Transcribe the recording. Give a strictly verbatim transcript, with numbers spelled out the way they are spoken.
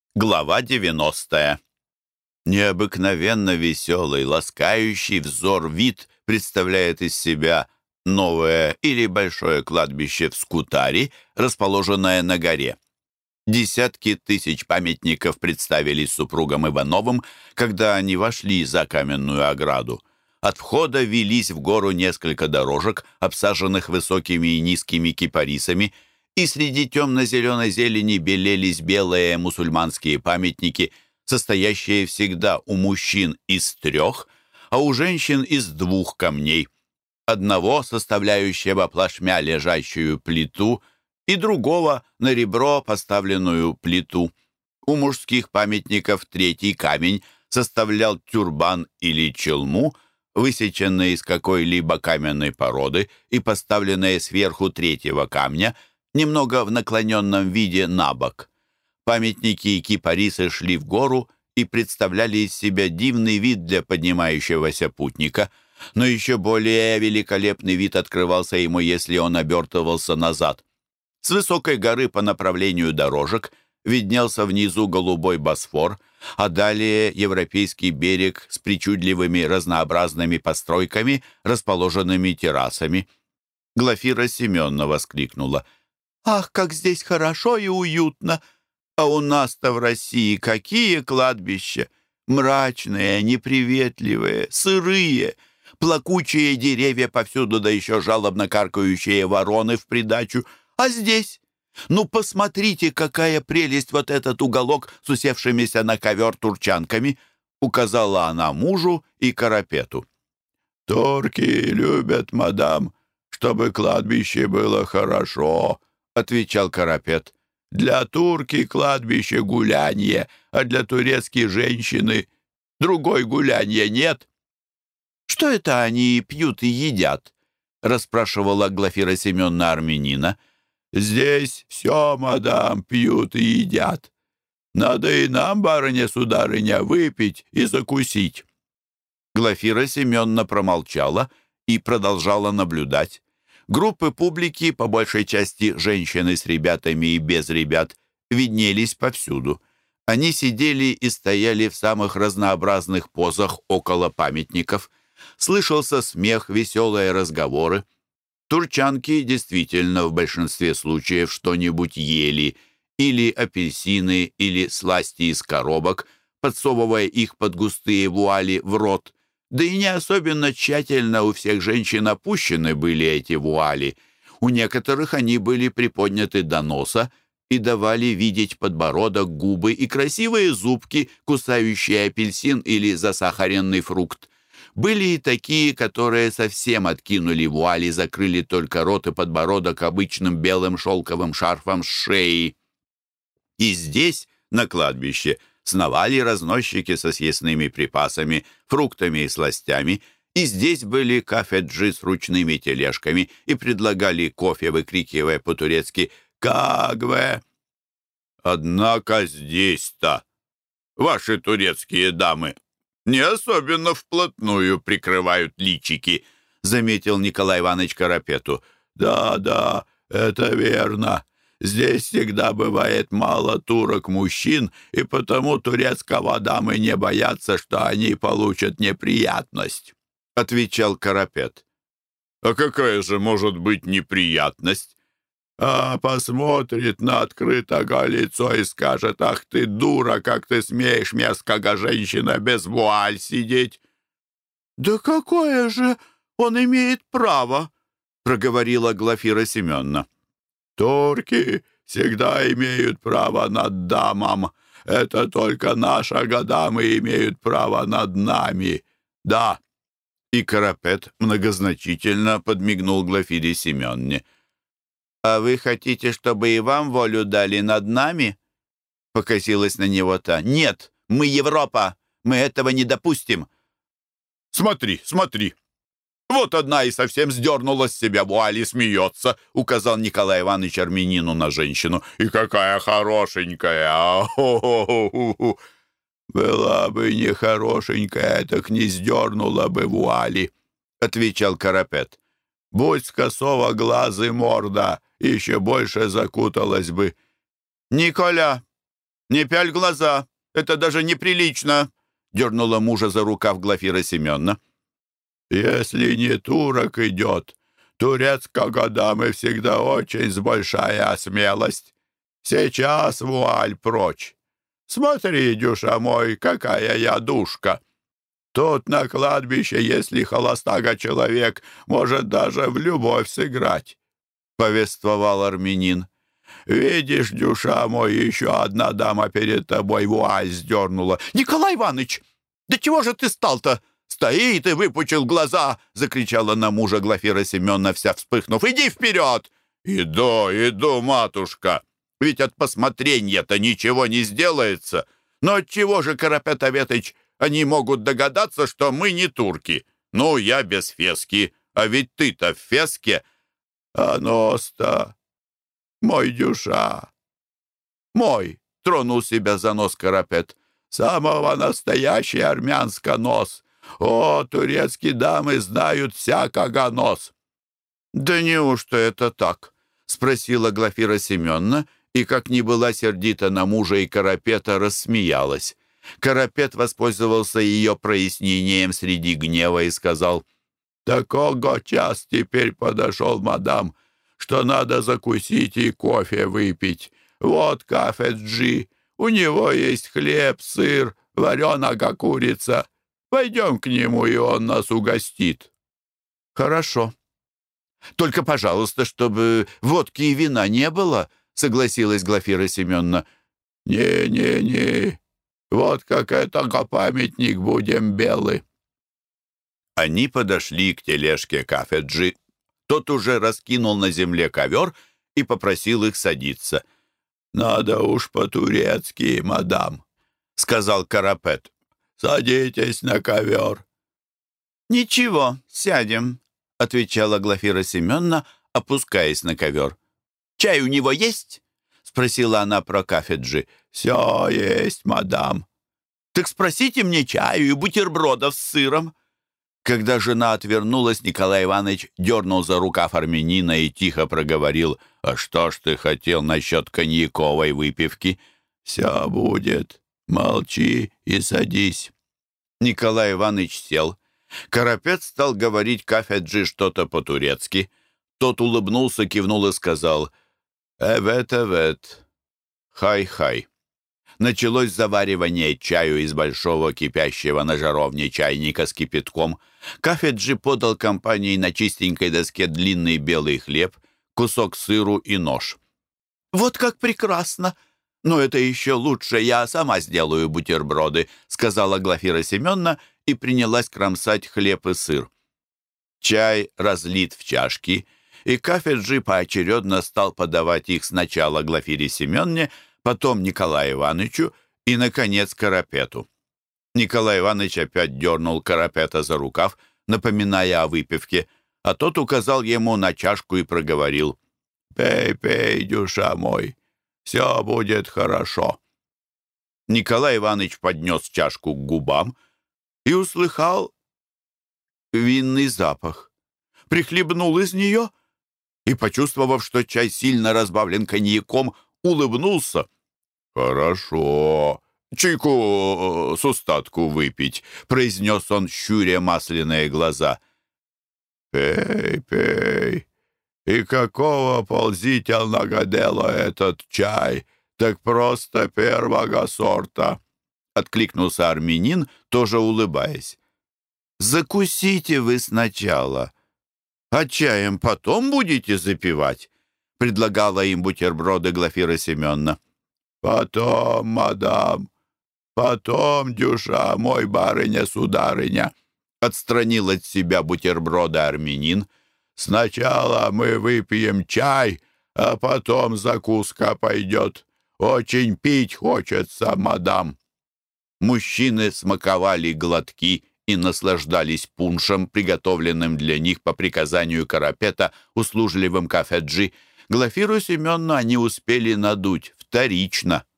Глава девяностая. Необыкновенно веселый, ласкающий взор вид представляет из себя новое или большое кладбище в Скутари, расположенное на горе. Десятки тысяч памятников представились супругам Ивановым, когда они вошли за каменную ограду. От входа велись в гору несколько дорожек, обсаженных высокими и низкими кипарисами, и среди темно-зеленой зелени белелись белые мусульманские памятники, состоящие всегда у мужчин из трех, а у женщин из двух камней. Одного, составляющего плашмя лежащую плиту, и другого на ребро поставленную плиту. У мужских памятников третий камень составлял тюрбан или челму, высеченные из какой-либо каменной породы и поставленные сверху третьего камня, немного в наклоненном виде на бок. Памятники и кипарисы шли в гору и представляли из себя дивный вид для поднимающегося путника, но еще более великолепный вид открывался ему, если он обертывался назад. С высокой горы по направлению дорожек виднелся внизу голубой Босфор, а далее европейский берег с причудливыми разнообразными постройками, расположенными террасами. Глафира Семеновна воскликнула: «Ах, как здесь хорошо и уютно! А у нас-то в России какие кладбища! Мрачные, неприветливые, сырые, плакучие деревья повсюду, да еще жалобно каркающие вороны в придачу. А здесь? Ну, посмотрите, какая прелесть вот этот уголок с усевшимися на ковер турчанками!» Указала она мужу и Карапету. «Турки любят, мадам, чтобы кладбище было хорошо», — отвечал Карапет. «Для турки кладбище гулянье, а для турецкой женщины другой гулянья нет». «Что это они пьют и едят?» — расспрашивала Глафира Семеновна армянина. «Здесь все, мадам, пьют и едят. Надо и нам, барыня-сударыня, выпить и закусить». Глафира Семеновна промолчала и продолжала наблюдать. Группы публики, по большей части женщины с ребятами и без ребят, виднелись повсюду. Они сидели и стояли в самых разнообразных позах около памятников. Слышался смех, веселые разговоры. Турчанки действительно в большинстве случаев что-нибудь ели, или апельсины, или сласти из коробок, подсовывая их под густые вуали в рот. Да и не особенно тщательно у всех женщин опущены были эти вуали. У некоторых они были приподняты до носа и давали видеть подбородок, губы и красивые зубки, кусающие апельсин или засахаренный фрукт. Были и такие, которые совсем откинули вуали, закрыли только рот и подбородок обычным белым шелковым шарфом с шеи. И здесь, на кладбище, сновали разносчики со съестными припасами, фруктами и сластями, и здесь были кафеджи с ручными тележками и предлагали кофе, выкрикивая по-турецки «Кагве!». «Однако здесь-то ваши турецкие дамы не особенно вплотную прикрывают личики», — заметил Николай Иванович Карапету. «Да-да, это верно. Здесь всегда бывает мало турок-мужчин, и потому турецкого дамы не боятся, что они получат неприятность», — отвечал Карапет. «А какая же может быть неприятность?» «А посмотрит на открытое лицо и скажет: ах ты, дура, как ты смеешь, мерзкая женщина, без вуаль сидеть!» «Да какое же он имеет право?» — проговорила Глафира Семеновна. «Турки всегда имеют право над дамам. Это только наши дамы имеют право над нами. Да». И Карапет многозначительно подмигнул Глафире Семеновне. «А вы хотите, чтобы и вам волю дали над нами?» — покосилась на него та. «Нет, мы Европа, мы этого не допустим». «Смотри, смотри, вот одна и совсем сдернула с себя вуаль и смеется», — указал Николай Иванович армянину на женщину. «И какая хорошенькая! А-хо-хо-хо-хо! Была бы не хорошенькая, так не сдернула бы вуали», — отвечал Карапет. «Будь с косого глазы морда, еще больше закуталась бы». «Николя, «Не пяль глаза, это даже неприлично!» — дернула мужа за рукав Глафира Семеновна. «Если не турок идет, турецкого дамы всегда очень большая смелость. Сейчас вуаль прочь. Смотри, дюша мой, какая я душка. Тут на кладбище, если холостага человек, может даже в любовь сыграть», — повествовал армянин. «Видишь, дюша мой, еще одна дама перед тобой вуаль сдернула». «Николай Иванович, да чего же ты стал-то? Стоит и выпучил глаза!» — закричала на мужа Глафира Семеновна, вся вспыхнув. «Иди вперед!» «Иду, иду, матушка. Ведь от посмотрения-то ничего не сделается. Но отчего же, Карапет Аветыч, они могут догадаться, что мы не турки? Ну, я без фески, а ведь ты-то в феске». «А нос-то мой, дюша, мой!» — тронул себя за нос Карапет. «Самого настоящий армянский нос. О, турецкие дамы знают всякого нос». «Да неужто это так?» — спросила Глафира Семеновна, и, как ни была сердита на мужа и Карапета, рассмеялась. Карапет воспользовался ее прояснением среди гнева и сказал: «Такого час теперь подошел, мадам, что надо закусить и кофе выпить. Вот кафеджи, у него есть хлеб, сыр, вареная курица. Пойдем к нему, и он нас угостит». «Хорошо. Только, пожалуйста, чтобы водки и вина не было», — согласилась Глафира Семеновна. «Не-не-не, вот как это памятник будем белый». Они подошли к тележке кафеджи. Тот уже раскинул на земле ковер и попросил их садиться. «Надо уж по-турецки, мадам», — сказал Карапет. «Садитесь на ковер». «Ничего, сядем», — отвечала Глафира Семеновна, опускаясь на ковер. «Чай у него есть?» — спросила она про кафеджи. «Все есть, мадам». «Так спросите мне чаю и бутербродов с сыром». Когда жена отвернулась, Николай Иванович дернул за рукав армянина и тихо проговорил: «А что ж ты хотел насчет коньяковой выпивки?» «Все будет. Молчи и садись». Николай Иванович сел. Карапет стал говорить кафеджи что-то по-турецки. Тот улыбнулся, кивнул и сказал: «Эвет-эвет, хай-хай». Началось заваривание чаю из большого кипящего на жаровне чайника с кипятком. Кафеджи подал компании на чистенькой доске длинный белый хлеб, кусок сыру и нож. «Вот как прекрасно! Но это еще лучше, я сама сделаю бутерброды», сказала Глафира Семеновна и принялась кромсать хлеб и сыр. Чай разлит в чашки, и кафеджи поочередно стал подавать их сначала Глафире Семеновне, потом Николаю Ивановичу и, наконец, Карапету. Николай Иванович опять дернул Карапета за рукав, напоминая о выпивке, а тот указал ему на чашку и проговорил: «Пей, пей, дюша мой, все будет хорошо». Николай Иванович поднес чашку к губам и услыхал винный запах. Прихлебнул из нее и, почувствовав, что чай сильно разбавлен коньяком, улыбнулся. «Хорошо. Чайку с устатку выпить», — произнес он, щуря масляные глаза. «Пей, пей. И какого ползительного дела этот чай? Так просто первого сорта», — откликнулся армянин, тоже улыбаясь. «Закусите вы сначала, а чаем потом будете запивать», — предлагала им бутерброды Глафира Семеновна. «Потом, мадам, потом, дюша мой, барыня-сударыня», — отстранил от себя бутерброды армянин. «Сначала мы выпьем чай, а потом закуска пойдет. Очень пить хочется, мадам». Мужчины смаковали глотки и наслаждались пуншем, приготовленным для них по приказанию Карапета услужливым кафеджи. Глафиру Семеновну они успели надуть вторично.